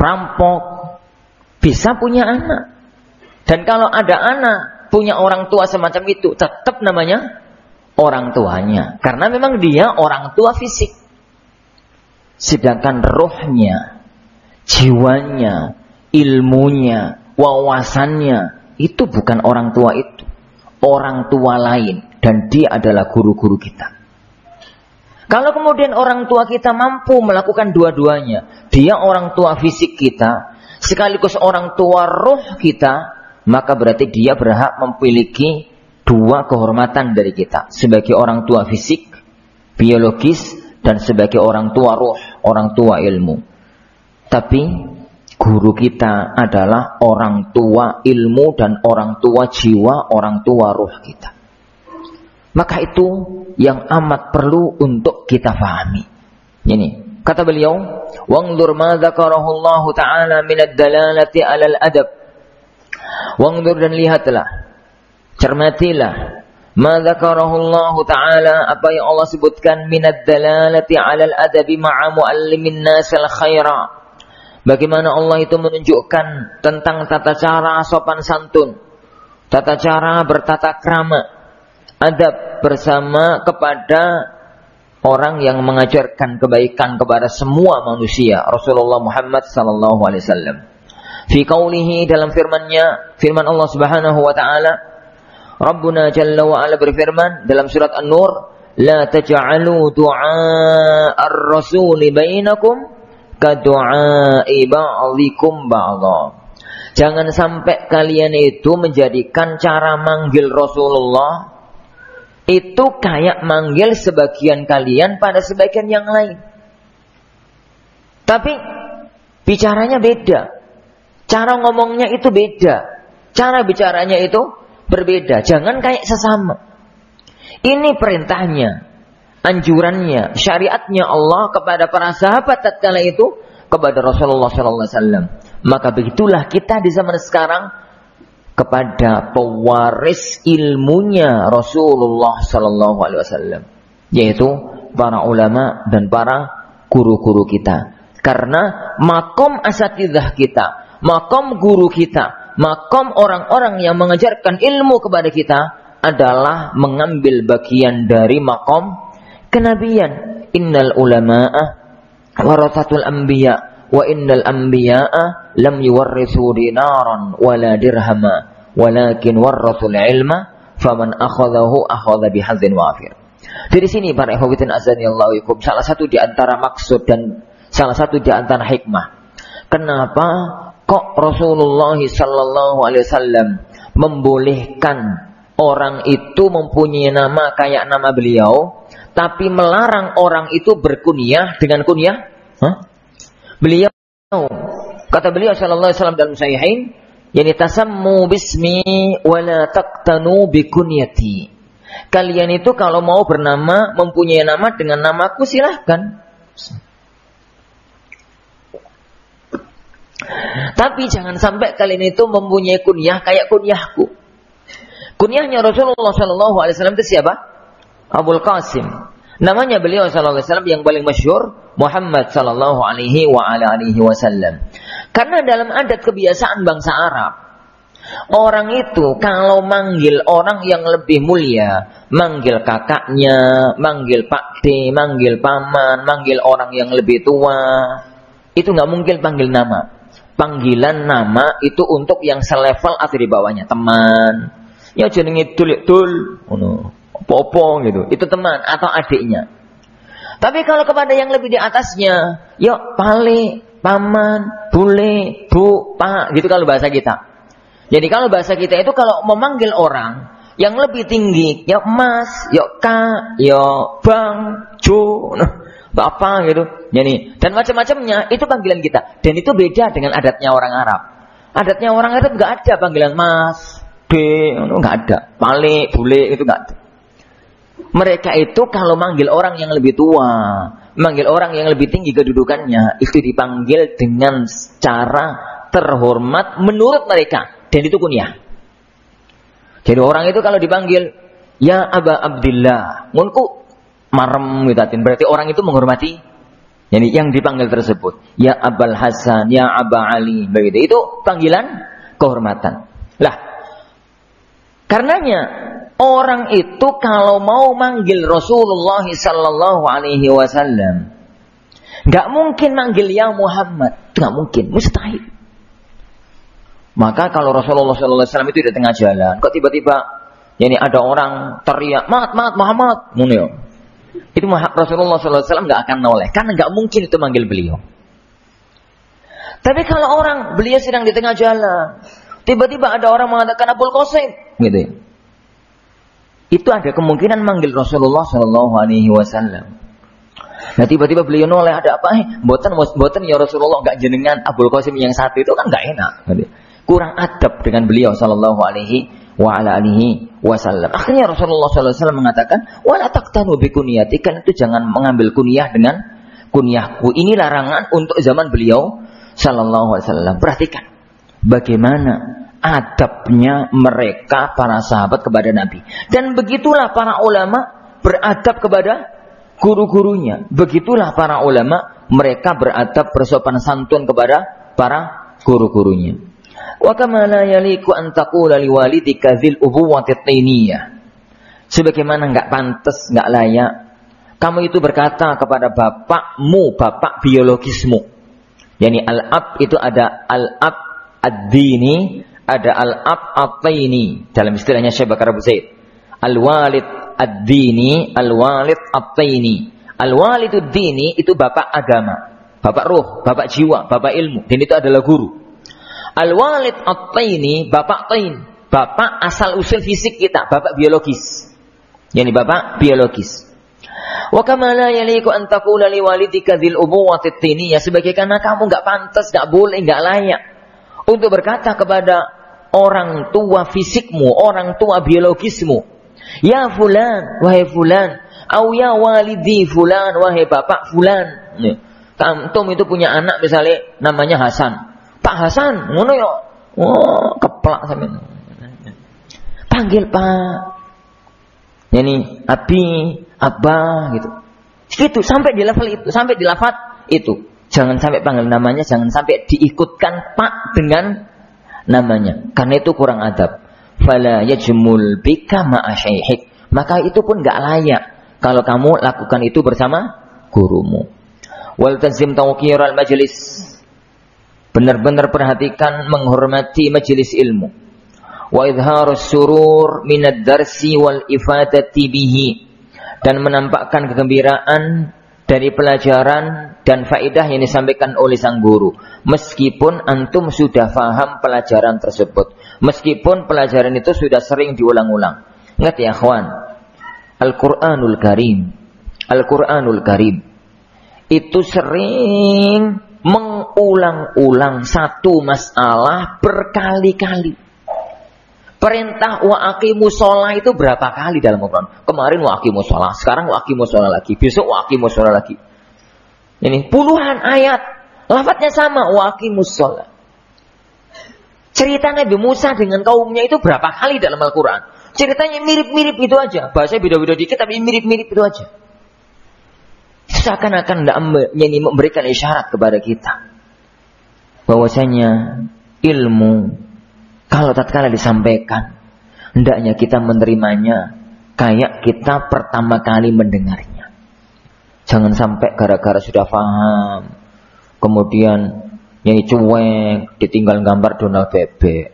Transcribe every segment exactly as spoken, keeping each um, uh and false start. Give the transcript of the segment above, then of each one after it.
rampok, bisa punya anak. Dan kalau ada anak punya orang tua semacam itu, tetap namanya orang tuanya, karena memang dia orang tua fisik. Sedangkan rohnya, jiwanya, ilmunya, wawasannya itu bukan orang tua itu, orang tua lain, dan dia adalah guru-guru kita. Kalau kemudian orang tua kita mampu melakukan dua-duanya, dia orang tua fisik kita sekaligus orang tua roh kita, maka berarti dia berhak memiliki dua kehormatan dari kita, sebagai orang tua fisik, biologis, dan sebagai orang tua roh, orang tua ilmu. Tapi guru kita adalah orang tua ilmu dan orang tua jiwa, orang tua roh kita. Maka itu yang amat perlu untuk kita fahami. Ini kata beliau, "Wanzur ma dzakarahu Allah Ta'ala min ad-dalalati 'ala al-adab." Wanzur, dan lihatlah, cermatilah, ma dzakarahu Allah Ta'ala, apa yang Allah sebutkan, min ad-dalalati 'ala al-adabi ma'a muallimin nas al-khaira. Bagaimana Allah itu menunjukkan tentang tata cara sopan santun, tata cara bertata krama, adab bersama kepada orang yang mengajarkan kebaikan kepada semua manusia, Rasulullah Muhammad sallallahu alaihi wasallam. Fi qaulihi, dalam firman-Nya, firman Allah Subhanahu wa taala, Rabbuna Jalla wa Ala berfirman dalam surat An-Nur, la taj'alu du'a ar-rasul bainakum ka du'a'i ba'dikum ba'dha. Jangan sampai kalian itu menjadikan cara manggil Rasulullah itu kayak manggil sebagian kalian pada sebagian yang lain. Tapi bicaranya beda, cara ngomongnya itu beda, cara bicaranya itu berbeda. Jangan kayak sesama. Ini perintahnya, anjurannya, syariatnya Allah kepada para sahabat tatkala itu kepada Rasulullah sallallahu alaihi wasallam. Maka begitulah kita di zaman sekarang kepada pewaris ilmunya Rasulullah sallallahu alaihi wasallam, yaitu para ulama dan para guru-guru kita. Karena makom asatidzah kita, makom guru kita, makom orang-orang yang mengajarkan ilmu kepada kita adalah mengambil bagian dari makom kenabian. Innal ulama'a warathatul anbiya wa innal anbiya'a lam yuwarrithu dinaran wala dirhama walakin warrathul ilma faman akhadhahu akhadha bihadzin wafir. Dari sini para ikhwatin azanillahu ikum, salah satu di antara maksud dan salah satu di antara hikmah kenapa kok Rasulullah sallallahu alaihi wasallam membolehkan orang itu mempunyai nama kayak nama beliau, tapi melarang orang itu berkunyah dengan kunyah. Hah? Beliau, kata beliau sallallahu alaihi wasallam dalam sahihain, yani tasammu bismi wa la taqtanu bi kunyati. Kalian itu kalau mau bernama, mempunyai nama dengan namaku silahkan. Tapi jangan sampai kalian itu mempunyai kunyah kayak kunyahku. Kunyahnya Rasulullah sallallahu alaihi wasallam itu siapa? Abul Qasim. Namanya beliau sallallahu alaihi wasallam yang paling masyhur Muhammad sallallahu alaihi wa ala alihi wasallam. Karena dalam adat kebiasaan bangsa Arab, orang itu kalau manggil orang yang lebih mulia, manggil kakaknya, manggil Pak D, manggil paman, manggil orang yang lebih tua, itu nggak mungkin panggil nama. Panggilan nama itu untuk yang selevel atau di bawahnya, teman. Ya jenenge dul dul, ngono. Popo gitu. Itu teman atau adiknya. Tapi kalau kepada yang lebih di atasnya, yuk pale, paman, bule, bu, pak, gitu kalau bahasa kita. Jadi kalau bahasa kita itu kalau memanggil orang yang lebih tinggi, ya mas, ya kak, ya bang, cu, bapak gitu. Jadi dan macam-macamnya itu panggilan kita. Dan itu beda dengan adatnya orang Arab. Adatnya orang Arab nggak ada panggilan mas, b, nggak ada, pale, bule itu nggak ada. Mereka itu kalau manggil orang yang lebih tua, manggil orang yang lebih tinggi kedudukannya, itu dipanggil dengan cara terhormat menurut mereka. Dan itu kunyah. Jadi orang itu kalau dipanggil, ya Aba Abdillah, munku marem gitu. Berarti orang itu menghormati Yani yang dipanggil tersebut, ya Abul Hasan, ya Aba Ali, begitu. Itu panggilan kehormatan. Lah, karenanya orang itu kalau mau manggil Rasulullah sallallahu alaihi wasallam, enggak mungkin manggil ya Muhammad, enggak mungkin, mustahil. Maka kalau Rasulullah sallallahu alaihi wasallam itu di tengah jalan, kok tiba-tiba yani ada orang teriak, "Mat, mat Muhammad." Ngono. Itu Rasulullah sallallahu alaihi wasallam enggak akan noleh, karena enggak mungkin itu manggil beliau. Tapi kalau orang beliau sedang di tengah jalan, tiba-tiba ada orang mengatakan Abul Qasim, gitu. Itu ada kemungkinan manggil Rasulullah sallallahu alaihi wasallam. Nah tiba-tiba beliau noleh, ada apa? Eh, mboten mboten ya Rasulullah, enggak jenengan Abul Qasim yang satu itu kan enggak enak, gitu. Kurang adab dengan beliau sallallahu alaihi wa ala alihi wasallam. Akhirnya Rasulullah sallallahu alaihi wasallam mengatakan, "Wala taqtanu bi kunyati," kan itu jangan mengambil kunyah dengan kunyahku. Ini larangan untuk zaman beliau sallallahu alaihi wasallam. Perhatikan bagaimana adabnya mereka para sahabat kepada Nabi. Dan begitulah para ulama beradab kepada guru-gurunya. Begitulah para ulama mereka beradab bersopan santun kepada para guru-gurunya. Wa kama la yaliku an taqula liwalidika dzil ubuwwati tainiyah. Sebagaimana enggak pantas, enggak layak kamu itu berkata kepada bapakmu, bapak biologismu. Yani al-ab itu ada al-ab ad-dini, ada al-ab at-taini. Dalam istilahnya Syekh Bakar Abu Zaid, al-walid ad-dini, al-walid at-taini. Al-walid ad-dini itu bapak agama, bapak ruh, bapak jiwa, bapak ilmu, dan itu adalah guru. Al-walid at-taini, bapak tain, bapak asal usul fisik kita, bapak biologis. Yani bapak biologis. Wa kama la yaliku an taqula liwalidika dzil ubuwwati at-tainiyah, sebagaimana kamu enggak pantas, enggak boleh, enggak layak untuk berkata kepada orang tua fisikmu, orang tua biologismu, ya fulan, wahai fulan, au ya walidi fulan, wahai bapak fulan. Antum itu punya anak misalnya namanya Hasan. Pak Hasan, ngono yo. Oh, keplak sampean. Panggil Pak. Yani abi, abah gitu. Gitu sampai di level itu, sampai di lafaz itu. Jangan sampai panggil namanya, jangan sampai diikutkan Pak dengan namanya. Karena itu kurang adab. Fala yajmul bika ma'a syaihik. Maka itu pun enggak layak kalau kamu lakukan itu bersama gurumu. Wal tazim tawqiral majlis. Benar-benar perhatikan menghormati majelis ilmu. Wa idharus surur minad darsi wal ifadati bihi. Dan menampakkan kegembiraan dari pelajaran dan faedah yang disampaikan oleh sang guru. Meskipun antum sudah faham pelajaran tersebut. Meskipun pelajaran itu sudah sering diulang-ulang. Ingat ya akhwan. Al-Quranul Karim. Al-Quranul Karim. Itu sering mengulang-ulang satu masalah berkali-kali. Perintah wa aqimus shalah itu berapa kali dalam Al-Quran? Kemarin wa aqimus shalah, sekarang wa aqimus shalah lagi, besok wa aqimus shalah lagi. Ini puluhan ayat, lafadznya sama, wa aqimus shalah. Cerita Nabi Musa dengan kaumnya itu berapa kali dalam Al-Quran? Ceritanya mirip-mirip itu aja, bahasanya beda-beda dikit tapi mirip-mirip itu aja. Seakan-akan tidak memberikan isyarat kepada kita bahwasanya ilmu kalau tatkala disampaikan hendaknya kita menerimanya kayak kita pertama kali mendengarnya. Jangan sampai gara-gara sudah paham kemudian yang cuek ditinggal gambar Donald bebek,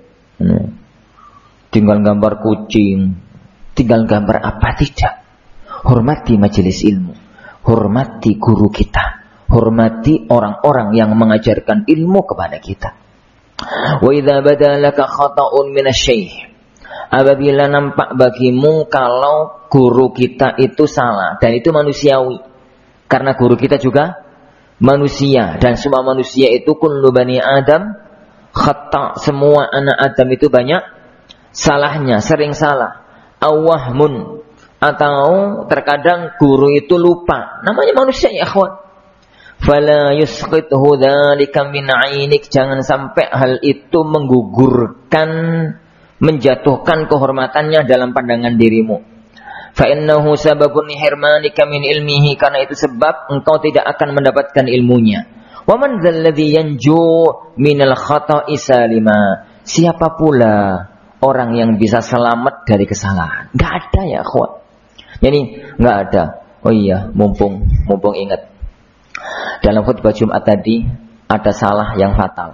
tinggal gambar kucing, tinggal gambar apa, tidak. Hormati majelis ilmu. Hormati guru kita, hormati orang-orang yang mengajarkan ilmu kepada kita. Wa idza badalaka khata'un minasy-syaikh. Apabila nampak bagimu kalau guru kita itu salah, dan itu manusiawi. Karena guru kita juga manusia, dan semua manusia itu kullu bani Adam khata', semua anak Adam itu banyak salahnya, sering salah. Awahmun, atau terkadang guru itu lupa. Namanya manusia ya akhwat. Fala yusqithu dzalika min 'ainik, jangan sampai hal itu menggugurkan, menjatuhkan kehormatannya dalam pandangan dirimu. Fa innahu sababun hirmanika min ilmihi, karena itu sebab engkau tidak akan mendapatkan ilmunya. Wa man dzalladzi yanju minal khata'i salima. Siapa pula orang yang bisa selamat dari kesalahan? Enggak ada ya, akhwat. Jadi enggak ada. Oh iya, mumpung mumpung ingat. Dalam khutbah Jumat tadi ada salah yang fatal.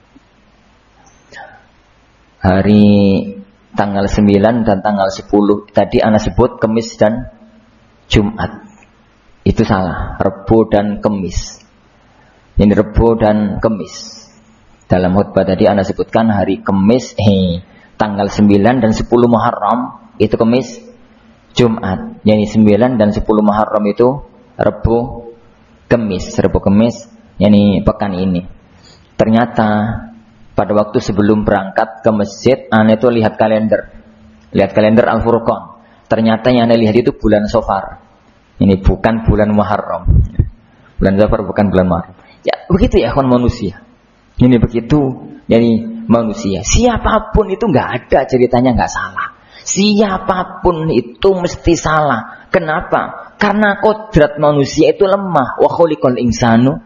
Hari tanggal sembilan dan tanggal sepuluh tadi ana sebut Kamis dan Jumat. Itu salah, Rebo dan Kamis. Ini Rebo dan Kamis. Dalam khutbah tadi ana sebutkan hari Kamis eh tanggal sembilan dan sepuluh Muharram itu Kamis, Jumat. Yani sembilan dan sepuluh Muharram itu Rebo, Kamis, Rebo Kamis, yani pekan ini. Ternyata pada waktu sebelum berangkat ke masjid, ana itu lihat kalender. Lihat kalender Al-Furqan. Ternyata yang ana lihat itu bulan Safar. Ini bukan bulan Muharram. Bulan Safar bukan bulan Muharram. Ya, begitu ya kawan manusia. Ini begitu, jadi manusia. Siapapun itu enggak ada ceritanya enggak salah. Siapapun itu mesti salah. Kenapa? Karena kodrat manusia itu lemah. Wa khuliqal insanu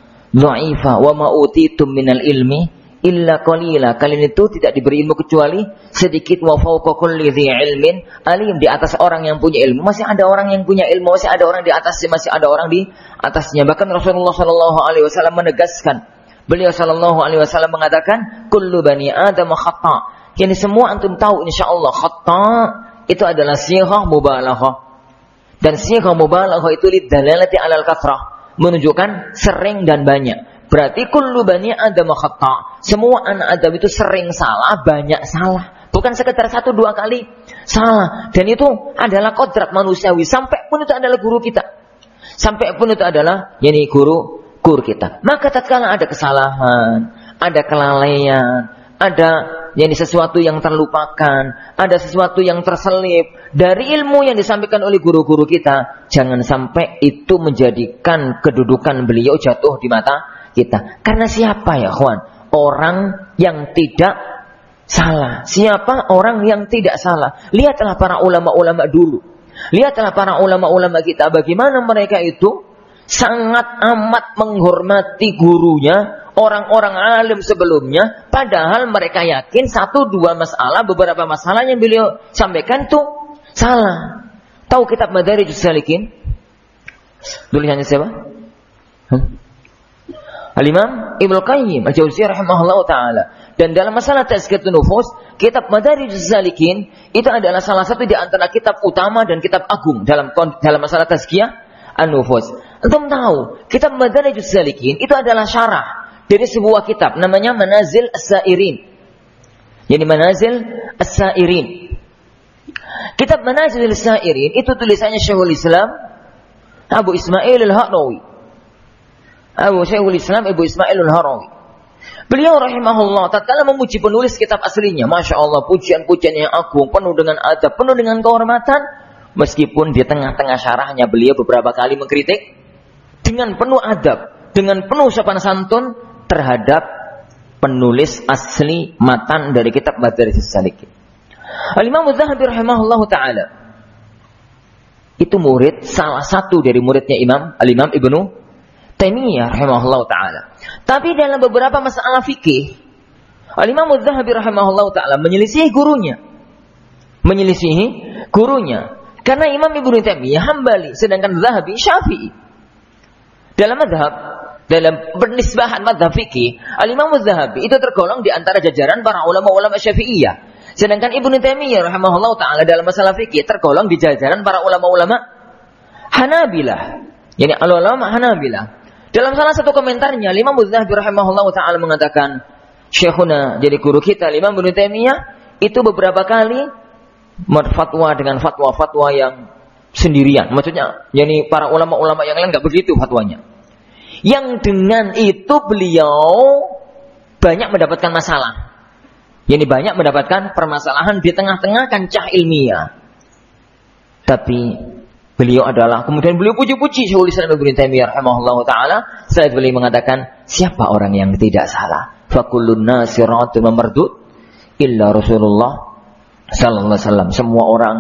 dha'ifa wa ma utitum minal ilmi illa qalila. Kalian itu tidak diberi ilmu kecuali sedikit. Wa fawqa kulli dhi ilmin alim. Di atas orang yang punya ilmu masih ada orang yang punya ilmu, masih ada orang di atasnya, masih ada orang di atasnya. Bahkan Rasulullah sallallahu alaihi wasallam menegaskan, beliau sallallahu alaihi wasallam mengatakan, kullu bani adam khata'. Yani semua antum tahu insyaallah khata' itu adalah sighah mubalaghah. Dan sighah mubalaghah itu lidalalati 'alal kathrah, menunjukkan sering dan banyak. Berarti kullu bani adam khata'. Semua anak Adam itu sering salah, banyak salah. Bukan sekedar satu dua kali salah. Dan itu adalah kodrat manusiawi. Sampai pun itu adalah guru kita. Sampai pun itu adalah yani guru guru kita. Maka tatkala ada kesalahan, ada kelalaian, ada yani sesuatu yang terlupakan, ada sesuatu yang terselip dari ilmu yang disampaikan oleh guru-guru kita, jangan sampai itu menjadikan kedudukan beliau jatuh di mata kita. Karena siapa ya kawan? Orang yang tidak salah. Siapa orang yang tidak salah? Lihatlah para ulama-ulama dulu. Lihatlah para ulama-ulama kita, bagaimana mereka itu sangat amat menghormati gurunya, orang-orang alim sebelumnya, padahal mereka yakin satu dua masalah, beberapa masalah yang beliau sampaikan itu salah. Tahu kitab Madarijus Salikin? Tulisannya siapa? Hmm? Al-Imam Ibnu Qayyim Al-Jauziyah rahimahullah ta'ala. Dan dalam masalah Tazkiyatun Nufus, kitab Madarijus Salikin itu adalah salah satu di antara kitab utama dan kitab agung dalam dalam masalah Tazkiyah An-Nufus. Antum tahu, kitab Madarijus Salikin itu adalah syarah dari sebuah kitab namanya Manazil As-Sairin. Yani Manazil As-Sairin. Kitab Manazil As-Sairin itu tulisannya Syekhul Islam Abu Ismail Al-Harawi. Abu Syekhul Islam Abu Ismail Al-Harawi. Beliau rahimahullah tatkala memuji penulis kitab aslinya, Masya Allah, pujian-pujian yang agung, penuh dengan adab, penuh dengan kehormatan. Meskipun di tengah-tengah syarahnya beliau beberapa kali mengkritik dengan penuh adab, dengan penuh sopan santun terhadap penulis asli matan dari kitab Madarijus Salikin. Al-Imam Az-Zahabi rahimahullah ta'ala itu murid, salah satu dari muridnya Imam Al-Imam Ibnu Taimiyah rahimahullah ta'ala. Tapi dalam beberapa masalah fikih, Al-Imam Az-Zahabi rahimahullah ta'ala menyelisihi gurunya. Menyelisihi gurunya. Karena Imam Ibnu Taimiyah Hambali, sedangkan Zahabi Syafi'i. Dalam mazhab, dalam penisbahan mazhab fikih, Al-Imam Az-Zahabi itu tergolong di antara jajaran para ulama-ulama Syafi'iyah. Sedangkan Ibnu Taimiyah rahimahullah ta'ala dalam masalah fikih tergolong di jajaran para ulama-ulama Hanabilah. Yani ulama Hanabilah. Dalam salah satu komentarnya, Imam Az-Zahabi rahimahullah ta'ala mengatakan, Syekhuna, jadi guru kita, Imam Ibnu Taimiyah, itu beberapa kali fatwa dengan fatwa-fatwa yang sendirian. Maksudnya, yani para ulama-ulama yang lain enggak begitu fatwanya. Yang dengan itu beliau banyak mendapatkan masalah. Yani banyak mendapatkan permasalahan di tengah-tengah kancah ilmiah. Tapi beliau adalah, kemudian beliau puji-puji Syekhul Islam Ibnu Taimiyah rahimahullah ta'ala. Saat beliau mengatakan, siapa orang yang tidak salah? Fakullun nasiratun mamardud illa Rasulullah sallallahu alaihi wasallam. Semua orang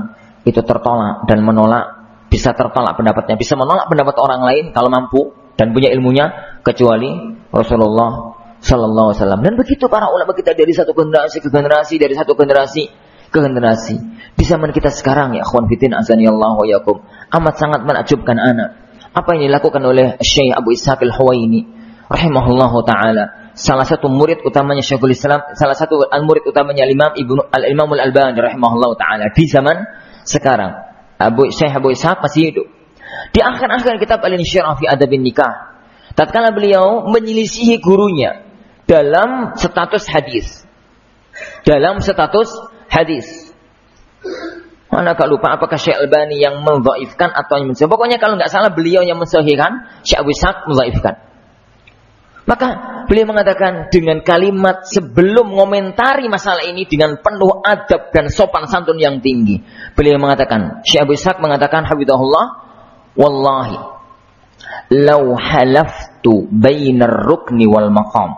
itu tertolak dan menolak, bisa tertolak pendapatnya, bisa menolak pendapat orang lain kalau mampu dan punya ilmunya, kecuali Rasulullah Sallallahu Alaihi Wasallam. Dan begitu para ulama kita dari satu generasi ke generasi, dari satu generasi ke generasi. Di zaman kita sekarang, ya akhwan fitin azanillahu wa yakum, amat sangat menakjubkan anak. Apa yang dilakukan oleh Syekh Abu Ishaq Al-Huwaini rahimahullahu taala, salah satu murid utamanya Syekhul Islam, salah satu murid utamanya Imam Ibnu Al-Imam Al-Albani rahimahullahu taala di zaman sekarang. Abu Syekh Abu Ishaq masih hidup. Di akhir-akhir kitab Al-Insyirah fi Adabin Nikah, tatkala beliau menyelisihi gurunya dalam status hadis. Dalam status hadis. Mana agak lupa apakah Syekh Albani yang mendhaifkan atau yang mensahihkan. Pokoknya kalau nggak salah beliau yang mensahihkan, Syekh Abu Ishaq mendhaifkan. Maka beliau mengatakan dengan kalimat sebelum mengomentari masalah ini dengan penuh adab dan sopan santun yang tinggi. Beliau mengatakan, Syekh Abu Ishaq mengatakan hafizahullah, wallahi law halaftu bainar rukni wal maqam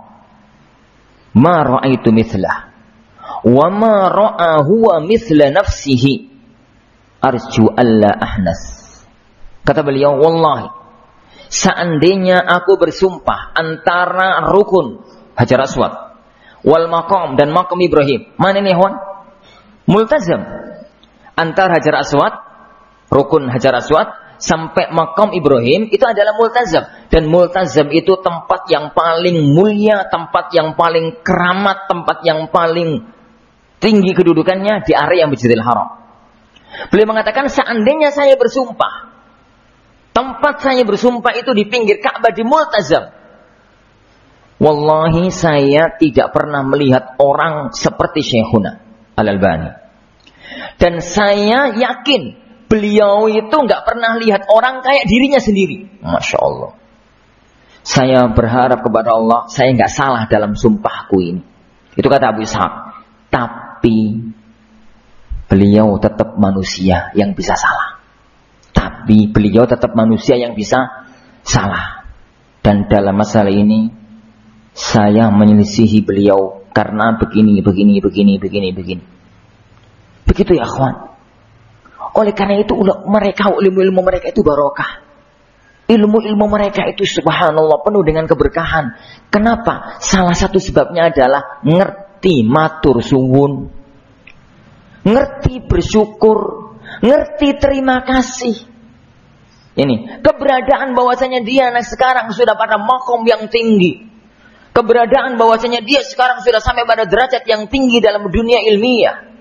ma ra'aitu mithlah wa ma ra'a huwa mithla nafsihi arju alla ahnas. Kata beliau, wallahi, seandainya aku bersumpah antara rukun Hajar Aswad wal maqam dan maqam Ibrahim, mana ini hewan? Multazam. Antara Hajar Aswad, rukun Hajar Aswad sampai maqam Ibrahim itu adalah multazam, dan multazam itu tempat yang paling mulia, tempat yang paling keramat, tempat yang paling tinggi kedudukannya di area Masjidil Haram. Beliau mengatakan seandainya saya bersumpah, tempat saya bersumpah itu di pinggir Ka'bah di multazam, wallahi saya tidak pernah melihat orang seperti Syekhuna Al-Albani. Dan saya yakin beliau itu nggak pernah lihat orang kayak dirinya sendiri. Masya Allah. Saya berharap kepada Allah, saya nggak salah dalam sumpahku ini. Itu kata Abu Ishaq. Tapi beliau tetap manusia yang bisa salah. Tapi beliau tetap manusia yang bisa salah. Dan dalam masalah ini saya menyelisihi beliau karena begini, begini, begini, begini, begini. Begitu ya akhwan. Oleh karena itu mereka, ilmu-ilmu mereka itu barokah. Ilmu-ilmu mereka itu subhanallah penuh dengan keberkahan. Kenapa? Salah satu sebabnya adalah ngerti matur suwun, ngerti bersyukur, ngerti terima kasih. Ini keberadaan bahwasanya dia nah sekarang sudah pada makom yang tinggi. Keberadaan bahwasanya dia sekarang sudah sampai pada derajat yang tinggi dalam dunia ilmiah.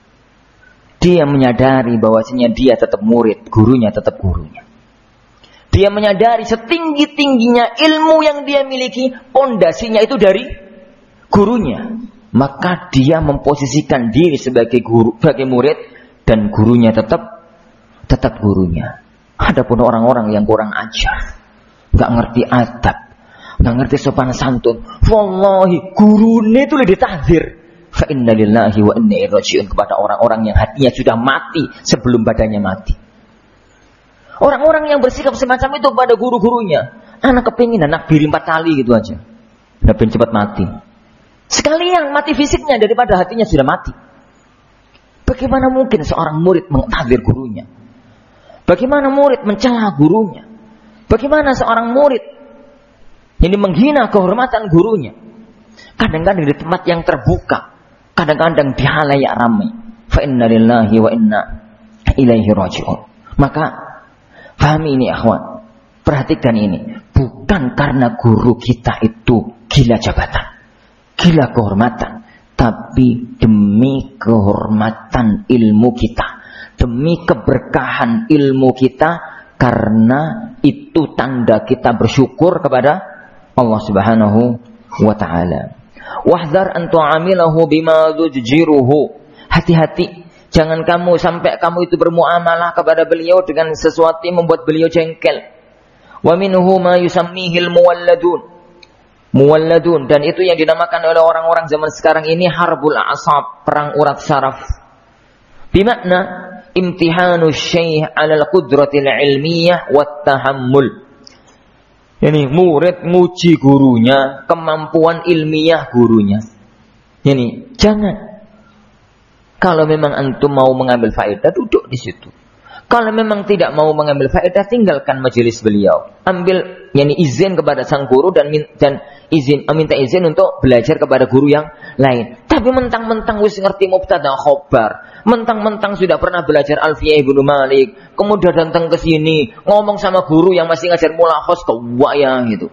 Dia menyadari bahwasanya dia tetap murid, gurunya tetap gurunya. Dia menyadari setinggi-tingginya ilmu yang dia miliki, pondasinya itu dari gurunya. Maka dia memposisikan diri sebagai guru, sebagai murid, dan gurunya tetap tetap gurunya. Adapun orang-orang yang kurang ajar, nggak ngerti adab, nggak ngerti sopan santun, wallahi gurune itu lebih ditahdzir. Fa inna lillahi wa inna ilaihi raji'un, kepada orang-orang yang hatinya sudah mati sebelum badannya mati. Orang-orang yang bersikap semacam itu pada guru-gurunya, anak kepingin anak biri empat kali gitu aja, udah pengen cepat mati. Sekalian mati fisiknya daripada hatinya sudah mati. Bagaimana mungkin seorang murid mengtahdzir gurunya? Bagaimana murid mencela gurunya? Bagaimana seorang murid ini menghina kehormatan gurunya? Kadang-kadang di tempat yang terbuka, kadang-kadang di halayak ramai. Fa inna lillahi wa inna ilaihi raji'un. Maka pahami ini akhwan, perhatikan ini. Bukan karena guru kita itu gila jabatan, gila kehormatan, tapi demi kehormatan ilmu kita, demi keberkahan ilmu kita, karena itu tanda kita bersyukur kepada Allah Subhanahu wa ta'ala. Wahdhar an tu'amilahu bima tujjiruhu. Hati-hati, jangan kamu sampai kamu itu bermuamalah kepada beliau dengan sesuatu yang membuat beliau jengkel. Wa minhu ma yusammihil muwalladun. Muwalladun, dan itu yang dinamakan oleh orang-orang zaman sekarang ini harbul a'sab, perang urat saraf. Bimakna imtihanu syekh 'ala al-qudratil ilmiyah wat tahammul. Ini murid nguji gurunya, kemampuan ilmiah gurunya. Ini jangan. Kalau memang antum mau mengambil faedah, duduk di situ. Kalau memang tidak mau mengambil faedah, tinggalkan majelis beliau. Ambil yani izin kepada sang guru dan dan izin minta izin untuk belajar kepada guru yang lain. Tapi mentang-mentang wis ngerti mubtada khobar, mentang-mentang sudah pernah belajar Alfiyah Ibnu Malik, kemudian datang ke sini ngomong sama guru yang masih ngajar mulakhos kewayang gitu.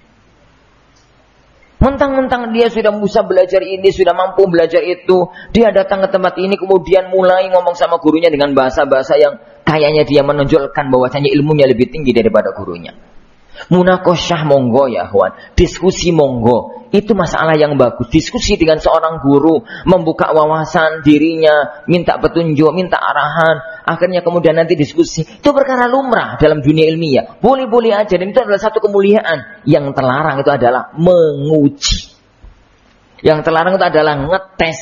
Mentang-mentang dia sudah bisa belajar ini, sudah mampu belajar itu, dia datang ke tempat ini kemudian mulai ngomong sama gurunya dengan bahasa-bahasa yang kayaknya dia menonjolkan bahwasanya ilmunya lebih tinggi daripada gurunya. Munakosyah monggo ya kawan, diskusi monggo, itu masalah yang bagus. Diskusi dengan seorang guru, membuka wawasan dirinya, minta petunjuk, minta arahan, akhirnya kemudian nanti diskusi. Itu perkara lumrah dalam dunia ilmiah. Boleh-boleh aja, dan itu adalah satu kemuliaan. Yang terlarang itu adalah menguji. Yang terlarang itu adalah ngetes.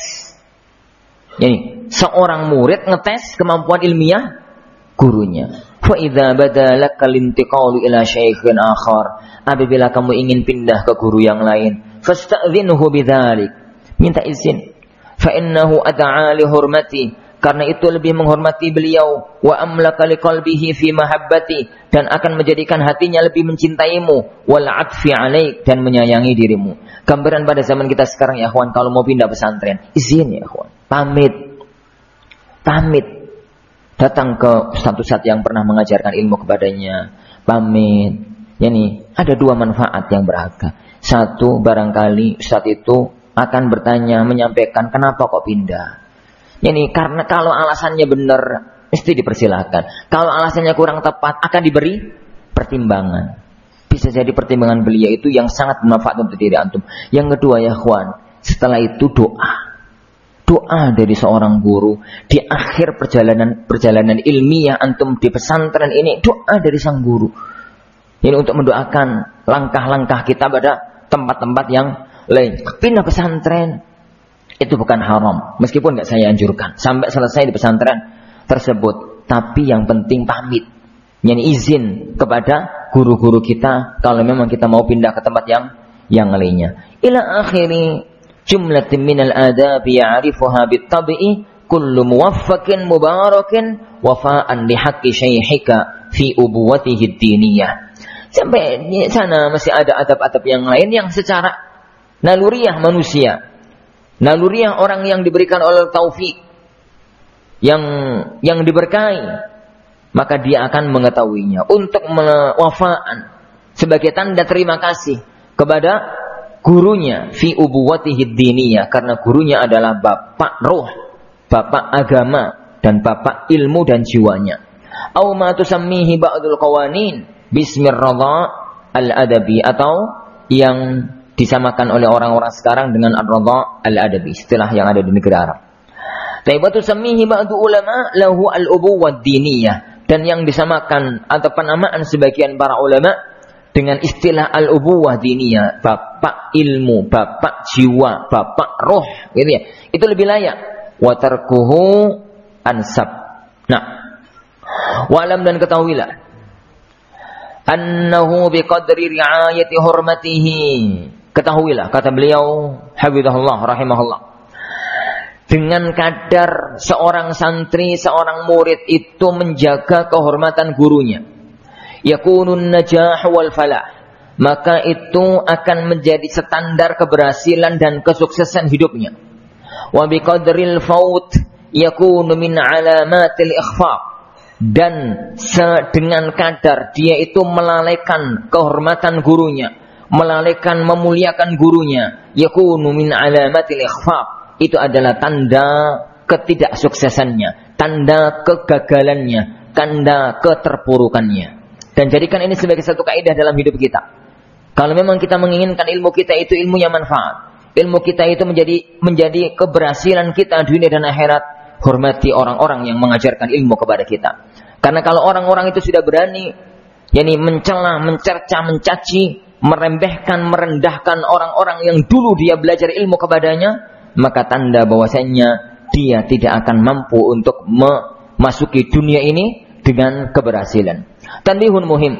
Yani, seorang murid ngetes kemampuan ilmiah gurunya. Fa idza badalaka lintiqalu ila syaikhin akhar, apabila kamu ingin pindah ke guru yang lain, fasta'dhinhu bidzalik, minta izin. Fa innahu ad'a li hurmati, karena itu lebih menghormati beliau, wa amlaka liqalbihi fi mahabbati, dan akan menjadikan hatinya lebih mencintaimu, wal 'atfi 'alaik, dan menyayangi dirimu. Gambaran pada zaman kita sekarang ya kawan, kalau mau pindah pesantren, izin ya kawan, pamit. Pamit. Datang ke ustaz-ustaz yang pernah mengajarkan ilmu kepadanya, pamit. Yani ada dua manfaat yang berharga. Satu, barangkali ustaz itu akan bertanya, menyampaikan kenapa kok pindah. Yani karena kalau alasannya benar, mesti dipersilahkan. Kalau alasannya kurang tepat, akan diberi pertimbangan. Bisa jadi pertimbangan beliau itu yang sangat bermanfaat untuk diri antum. Yang kedua ya kawan, setelah itu doa. Doa dari seorang guru di akhir perjalanan perjalanan ilmiah antum di pesantren ini, doa dari sang guru. Ini untuk mendoakan langkah-langkah kita pada tempat-tempat yang lain. Pindah pesantren itu bukan haram, meskipun nggak saya anjurkan sampai selesai di pesantren tersebut. Tapi yang penting pamit, yani izin kepada guru-guru kita kalau memang kita mau pindah ke tempat yang yang lainnya. Ila akhiri jumlatin minal adabi ya'rifuha bit-tabi'i kullu muwaffakin mubarakin wafa'an lihaqqi syaikhika fi ubuwatihi ad-diniyah. Sampai di sana masih ada adab-adab yang lain yang secara naluriah manusia, naluriah orang yang diberikan oleh taufik, yang yang diberkahi, maka dia akan mengetahuinya untuk wafa'an sebagai tanda terima kasih kepada gurunya fi ubuwatihi diniyah, karena gurunya adalah bapak roh, bapak agama, dan bapak ilmu dan jiwanya. Au ma tusammihi ba'dul qawanin bismir radha al-adabi, atau yang disamakan oleh orang-orang sekarang dengan ar-radha al-adabi, istilah yang ada di negeri Arab. Taibatu tusammihi ba'du ulama lahu al-ubuwah diniyah, dan yang disamakan atau penamaan sebagian para ulama dengan istilah al-ubuwah diniyah, bapak ilmu, bapak jiwa, bapak roh, gitu ya. Itu lebih layak. Wa tarkuhu ansab. Nah, wa'lam, dan ketahuilah annahu biqadri ri'ayati hurmatihi. Ketahuilah, kata beliau hafizahullah rahimahullah, dengan kadar seorang santri, seorang murid itu menjaga kehormatan gurunya, yakunun najah wal falah, maka itu akan menjadi standar keberhasilan dan kesuksesan hidupnya. Wa biqadril faut yakunu min alamatil ikhfa, dan dengan kadar dia itu melalaikan kehormatan gurunya, melalaikan memuliakan gurunya, yakunu min alamatil ikhfa, itu adalah tanda ketidaksuksesannya, tanda kegagalannya, tanda keterpurukannya. Dan jadikan ini sebagai satu kaidah dalam hidup kita. Kalau memang kita menginginkan ilmu kita itu ilmu yang manfaat, ilmu kita itu menjadi menjadi keberhasilan kita dunia dan akhirat, hormati orang-orang yang mengajarkan ilmu kepada kita. Karena kalau orang-orang itu sudah berani, yakni mencela, mencerca, mencaci, meremehkan, merendahkan orang-orang yang dulu dia belajar ilmu kepadanya, maka tanda bahwasanya dia tidak akan mampu untuk memasuki dunia ini dengan keberhasilan. Tanbihun muhim.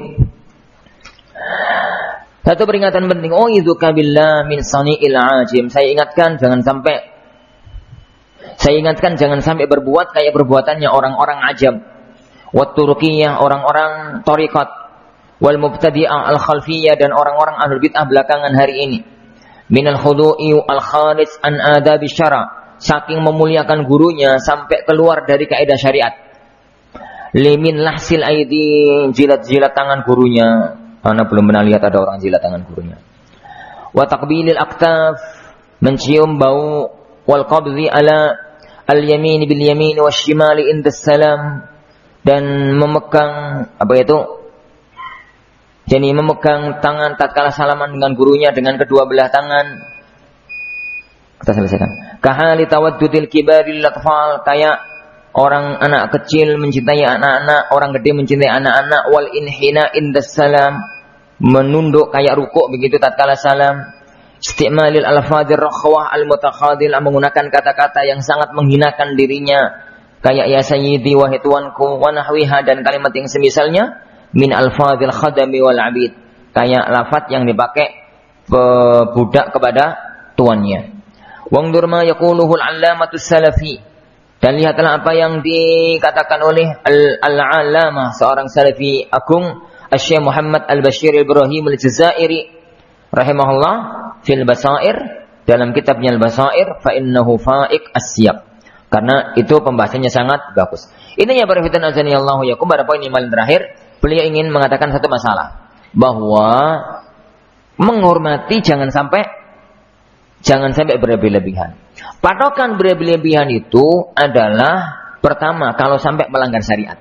Satu peringatan penting. Oh, idzuka billah min sani'il ajim. Saya ingatkan jangan sampai Saya ingatkan jangan sampai berbuat kayak perbuatannya orang-orang ajam. Wat Turkiyah, orang-orang tariqat. Wal mubtadi'ah al-khalfiyah, dan orang-orang ahlul bid'ah belakangan hari ini. Minal khudu'i al-kharij an adabi syara. Saking memuliakan gurunya sampai keluar dari kaidah syariat. Limin lahsil aidi, jilat-jilat tangan gurunya. Ana belum pernah lihat ada orang jilat tangan gurunya. Wa taqbilil aktaf, mencium bau. Wal qabdhi ala al-yamin bil yamin wasyimali inda salam, dan memegang apa itu? Jadi memegang tangan tatkala salaman dengan gurunya dengan kedua belah tangan. Kita selesaikan. Kahali tawaddudil kibaril atfal, kayak orang anak kecil mencintai anak-anak, orang gede mencintai anak-anak. Wal inhina indas salam, menunduk kayak rukuk begitu tatkala salam. Isti'malil alfadir rakhwah al-mutakhadil, menggunakan kata-kata yang sangat menghinakan dirinya, kayak ya sayyidi wahai tuanku wa nahwiha, dan kalimat yang semisalnya. Min alfadil khadami wal abid, kayak lafaz yang dipakai budak kepada tuannya. Wangdur ma yaquluhu al-allamatus salafi, dan lihatlah apa yang dikatakan oleh al-allamah, seorang salafi agung, Asy-Syaikh Muhammad Al-Bashir Ibrahim Al-Jazairi rahimahullah fil basair, dalam kitabnya Al-Basair, fa innahu fa'iq as-siyaq, karena itu pembahasannya sangat bagus. Intinya para fitan azani Allahu yakum, pada poin yang paling terakhir beliau ingin mengatakan satu masalah, bahwa menghormati jangan sampai jangan sampai berlebihan. Patokan berlebihan itu adalah pertama kalau sampai melanggar syariat.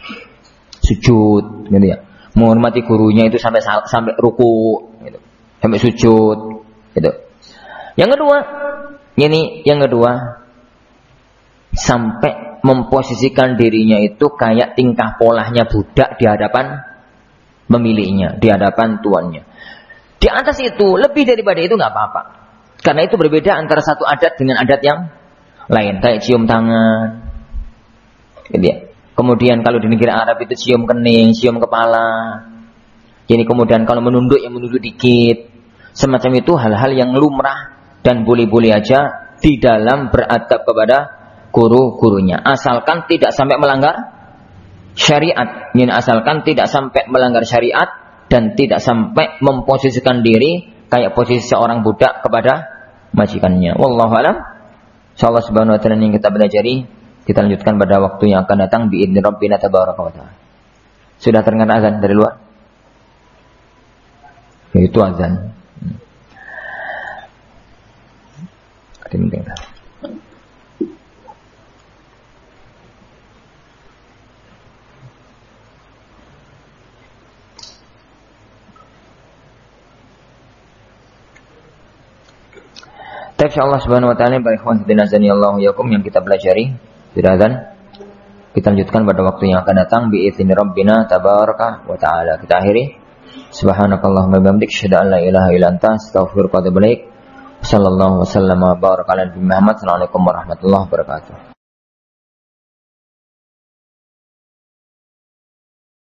Sujud gitu ya. Menghormati gurunya itu sampai sampai ruku gitu. Sampai sujud gitu. Yang kedua, ini yang kedua sampai memposisikan dirinya itu kayak tingkah polanya budak di hadapan pemiliknya, di hadapan tuannya. Di atas itu, lebih daripada itu nggak apa-apa. Karena itu berbeda antara satu adat dengan adat yang lain. Kayak cium tangan. Gitu ya. Kemudian kalau di negara Arab itu cium kening, cium kepala. Jadi kemudian kalau menunduk, ya menunduk dikit. Semacam itu hal-hal yang lumrah dan boleh-boleh aja di dalam beradab kepada guru-gurunya, asalkan tidak sampai melanggar syariat. Ini asalkan tidak sampai melanggar syariat dan tidak sampai memposisikan diri kayak posisi seorang budak kepada majikannya. Wallahu a'lam. Insyaallah subhanahu wa ta'ala yang kita pelajari kita lanjutkan pada waktu yang akan datang biidzni rabbina tabaraka wa ta'ala. Sudah terdengar azan dari luar? Itu azan. Ada yang dengar. Insyaallah subhanahu wa ta'ala, para ikhwan fillah azanillahu yakum, yang kita pelajari sudah azan. Kita lanjutkan pada waktu yang akan datang biizni rabbina tabaraka wa ta'ala. Kita akhiri. Subhanakallahumma wa bihamdika asyhadu an la ilaha illa anta astaghfiruka wa atubu ilaik. Sallallahu wasallam wa baraka ala nabiyyina Muhammad. Assalamualaikum warahmatullahi wabarakatuh.